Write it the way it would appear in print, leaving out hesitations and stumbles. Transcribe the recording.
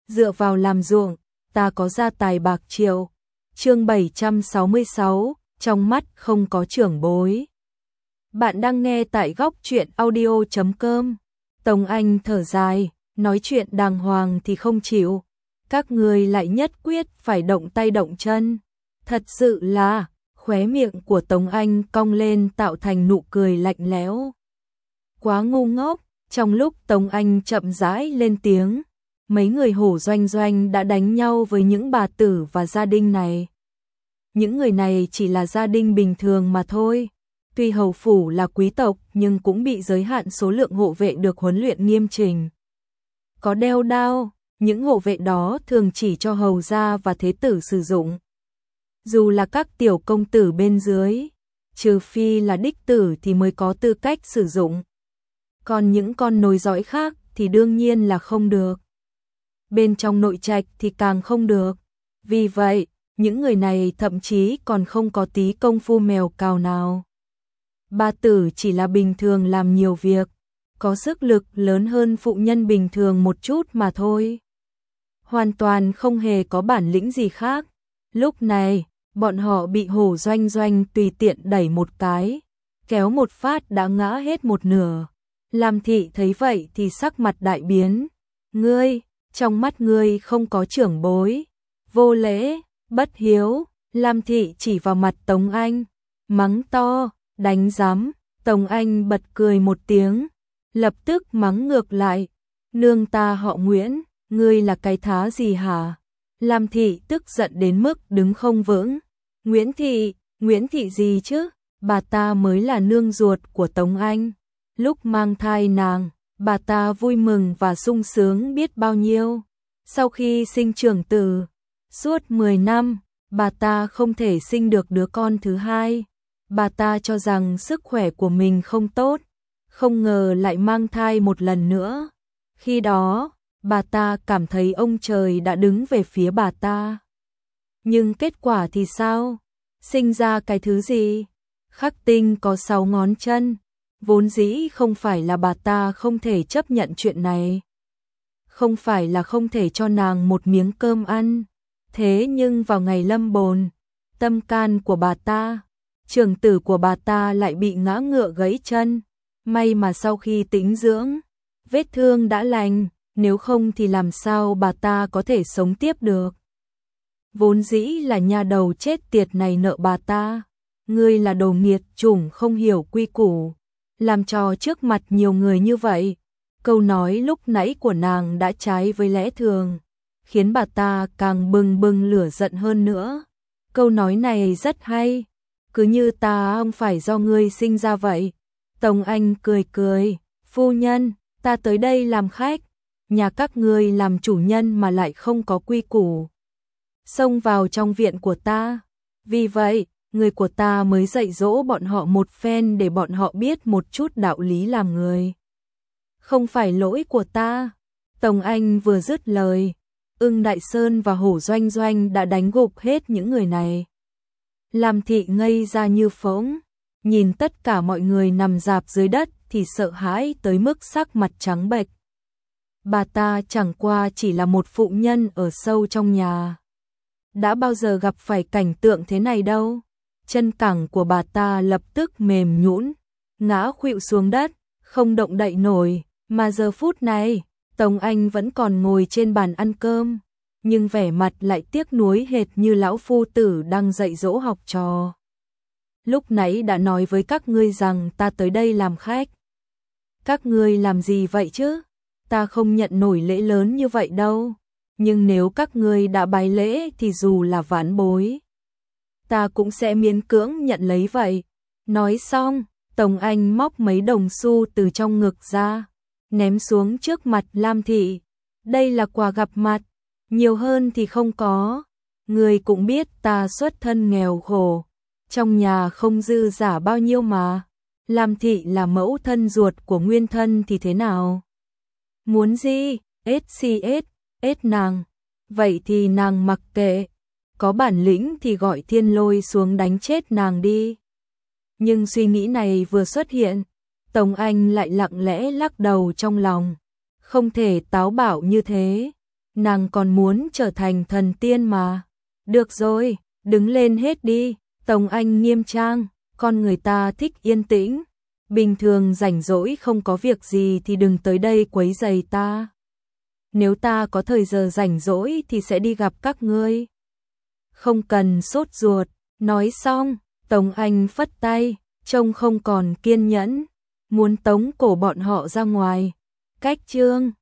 dựa vào làm ruộng, ta có gia tài bạc triệu. Chương 766, trong mắt không có trưởng bối. Bạn đang nghe tại góc truyện audio.com. Tống Anh thở dài, nói chuyện đàng hoàng thì không chịu. Các người lại nhất quyết phải động tay động chân. Thật sự là, khóe miệng của Tống Anh cong lên tạo thành nụ cười lạnh lẽo. Quá ngu ngốc, trong lúc Tống Anh chậm rãi lên tiếng, mấy người Hổ Doanh Doanh đã đánh nhau với những bà tử và gia đình này. Những người này chỉ là gia đình bình thường mà thôi. Tuy hầu phủ là quý tộc nhưng cũng bị giới hạn số lượng hộ vệ được huấn luyện nghiêm chỉnh. Có đeo đao, những hộ vệ đó thường chỉ cho hầu gia và thế tử sử dụng. Dù là các tiểu công tử bên dưới, trừ phi là đích tử thì mới có tư cách sử dụng. Còn những con nối dõi khác thì đương nhiên là không được. Bên trong nội trạch thì càng không được. Vì vậy, những người này thậm chí còn không có tí công phu mèo cào nào. Bà tử chỉ là bình thường làm nhiều việc, có sức lực lớn hơn phụ nhân bình thường một chút mà thôi. Hoàn toàn không hề có bản lĩnh gì khác. Lúc này, bọn họ bị Hổ Doanh Doanh tùy tiện đẩy một cái, kéo một phát đã ngã hết một nửa. Lam Thị thấy vậy thì sắc mặt đại biến. Ngươi, trong mắt ngươi không có trưởng bối, vô lễ, bất hiếu. Lam Thị chỉ vào mặt Tống Anh, mắng to, đánh giám. Tống Anh bật cười một tiếng, lập tức mắng ngược lại. Nương ta họ Nguyễn, ngươi là cái thá gì hả? Lam Thị tức giận đến mức đứng không vững. Nguyễn Thị gì chứ? Bà ta mới là nương ruột của Tống Anh. Lúc mang thai nàng, bà ta vui mừng và sung sướng biết bao nhiêu. Sau khi sinh trưởng tử, suốt 10 năm, bà ta không thể sinh được đứa con thứ hai. Bà ta cho rằng sức khỏe của mình không tốt, không ngờ lại mang thai một lần nữa. Khi đó, bà ta cảm thấy ông trời đã đứng về phía bà ta. Nhưng kết quả thì sao? Sinh ra cái thứ gì? Khắc tinh có 6 ngón chân. Vốn dĩ không phải là bà ta không thể chấp nhận chuyện này. Không phải là không thể cho nàng một miếng cơm ăn. Thế nhưng vào ngày lâm bồn, tâm can của bà ta, trưởng tử của bà ta lại bị ngã ngựa gãy chân. May mà sau khi tĩnh dưỡng, vết thương đã lành, nếu không thì làm sao bà ta có thể sống tiếp được. Vốn dĩ là nhà đầu chết tiệt này nợ bà ta. Ngươi là đồ nghiệt chủng không hiểu quy củ, làm trò trước mặt nhiều người như vậy. Câu nói lúc nãy của nàng đã trái với lẽ thường, khiến bà ta càng bừng bừng lửa giận hơn nữa. Câu nói này rất hay, cứ như ta không phải do ngươi sinh ra vậy. Tống Anh cười cười, phu nhân, ta tới đây làm khách, nhà các ngươi làm chủ nhân mà lại không có quy củ, xông vào trong viện của ta. Vì vậy, người của ta mới dạy dỗ bọn họ một phen để bọn họ biết một chút đạo lý làm người. Không phải lỗi của ta. Tống Anh vừa dứt lời, Ưng Đại Sơn và Hổ Doanh Doanh đã đánh gục hết những người này. Lam Thị ngây ra như phỗng, nhìn tất cả mọi người nằm rạp dưới đất thì sợ hãi tới mức sắc mặt trắng bệch. Bà ta chẳng qua chỉ là một phụ nhân ở sâu trong nhà, đã bao giờ gặp phải cảnh tượng thế này đâu. Chân cẳng của bà ta lập tức mềm nhũn, ngã khuỵu xuống đất, không động đậy nổi. Mà giờ phút này, Tống Anh vẫn còn ngồi trên bàn ăn cơm, nhưng vẻ mặt lại tiếc nuối hệt như lão phu tử đang dạy dỗ học trò. Lúc nãy đã nói với các ngươi rằng ta tới đây làm khách. Các ngươi làm gì vậy chứ? Ta không nhận nổi lễ lớn như vậy đâu. Nhưng nếu các ngươi đã bái lễ thì dù là vãn bối, ta cũng sẽ miễn cưỡng nhận lấy vậy. Nói xong, Tống Anh móc mấy đồng xu từ trong ngực ra, ném xuống trước mặt Lam Thị. Đây là quà gặp mặt, nhiều hơn thì không có. Người cũng biết ta xuất thân nghèo khổ, trong nhà không dư giả bao nhiêu mà. Lam Thị là mẫu thân ruột của nguyên thân thì thế nào? Muốn gì? Ết nàng. Vậy thì nàng mặc kệ, có bản lĩnh thì gọi Thiên Lôi xuống đánh chết nàng đi. Nhưng suy nghĩ này vừa xuất hiện, Tống Anh lại lặng lẽ lắc đầu trong lòng. Không thể táo bạo như thế. nàng còn muốn trở thành thần tiên mà. Được rồi, đứng lên hết đi, Tống Anh nghiêm trang, con người ta thích yên tĩnh. Bình thường rảnh rỗi không có việc gì thì đừng tới đây quấy rầy ta. Nếu ta có thời giờ rảnh rỗi thì sẽ đi gặp các ngươi. Không cần sốt ruột, nói xong, Tống Anh phất tay, trông không còn kiên nhẫn, muốn tống cổ bọn họ ra ngoài. Cách chương